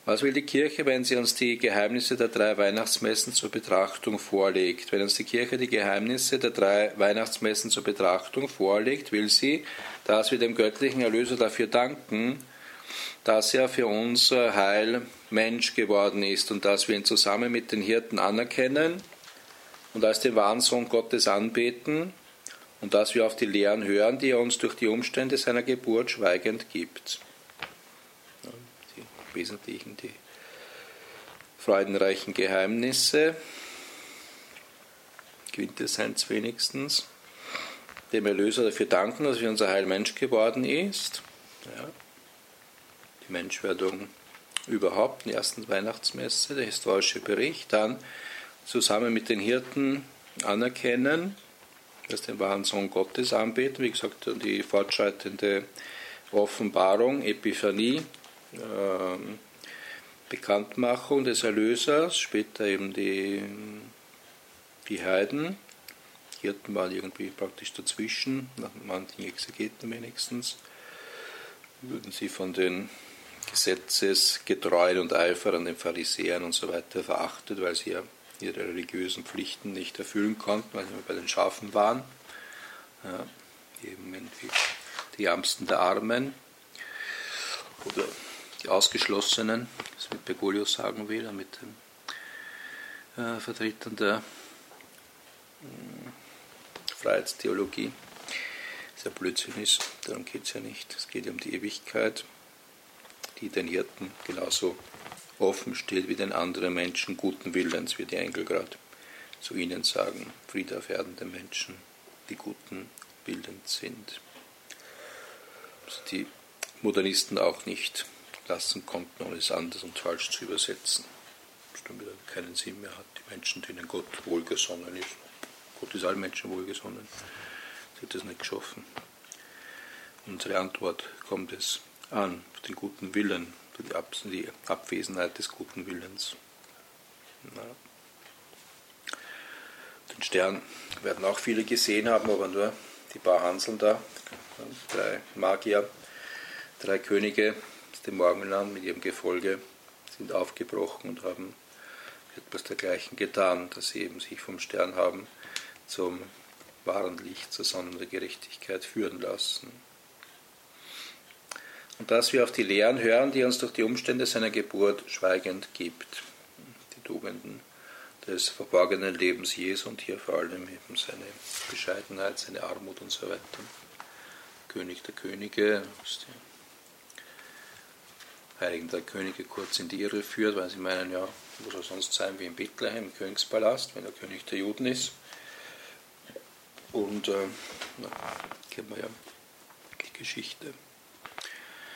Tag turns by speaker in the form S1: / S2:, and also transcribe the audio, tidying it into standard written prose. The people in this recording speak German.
S1: Was will die Kirche, wenn sie uns die Geheimnisse der 3 Weihnachtsmessen zur Betrachtung vorlegt? Wenn uns die Kirche die Geheimnisse der 3 Weihnachtsmessen zur Betrachtung vorlegt, will sie, dass wir dem göttlichen Erlöser dafür danken, dass er für unser Heil Mensch geworden ist und dass wir ihn zusammen mit den Hirten anerkennen und als den wahren Sohn Gottes anbeten und dass wir auf die Lehren hören, die er uns durch die Umstände seiner Geburt schweigend gibt. Die Wesentlichen, die freudenreichen Geheimnisse, Quintessenz wenigstens, dem Erlöser dafür danken, dass wir unser Heil Mensch geworden ist. Ja. Die Menschwerdung überhaupt, in der ersten Weihnachtsmesse, der historische Bericht, dann zusammen mit den Hirten anerkennen, dass den wahren Sohn Gottes anbeten, wie gesagt, die fortschreitende Offenbarung, Epiphanie, Bekanntmachung des Erlösers, später eben die Heiden. Die Hirten waren irgendwie praktisch dazwischen, nach manchen Exegeten wenigstens, würden sie von den gesetzesgetreuen und Eiferern, den Pharisäern und so weiter verachtet, weil sie ja ihre religiösen Pflichten nicht erfüllen konnten, weil sie immer bei den Schafen waren. Ja, eben die Ärmsten der Armen oder die Ausgeschlossenen, das mit Bergoglio sagen will, mit den Vertretern der Freiheitstheologie. Das ja Blödsinn ist, darum geht es ja nicht. Es geht ja um die Ewigkeit, die den Hirten genauso offen steht wie den anderen Menschen guten Willens, wie die Engel gerade zu ihnen sagen, Friede auf Erden den Menschen, die guten Willens sind. Also die Modernisten auch nicht lassen konnten, ohne es anders und falsch zu übersetzen. Das dann wieder keinen Sinn mehr hat, die Menschen, denen Gott wohlgesonnen ist. Gott ist allen Menschen wohlgesonnen. Sie hat das nicht geschaffen. Unsere Antwort kommt es an, auf den guten Willen, die Abwesenheit des guten Willens. Na. Den Stern werden auch viele gesehen haben, aber nur die paar Hanseln da, 3 Magier, 3 Könige aus dem Morgenland mit ihrem Gefolge sind aufgebrochen und haben etwas dergleichen getan, dass sie eben sich vom Stern haben zum wahren Licht, zur Sonne der Gerechtigkeit führen lassen. Und dass wir auf die Lehren hören, die er uns durch die Umstände seiner Geburt schweigend gibt. Die Tugenden des verborgenen Lebens Jesu und hier vor allem eben seine Bescheidenheit, seine Armut und so weiter. König der Könige, die Heiligen der Könige kurz in die Irre führt, weil sie meinen, ja, wo soll sonst sein wie in Bethlehem, im Königspalast, wenn er König der Juden ist. Und kennen wir ja die Geschichte.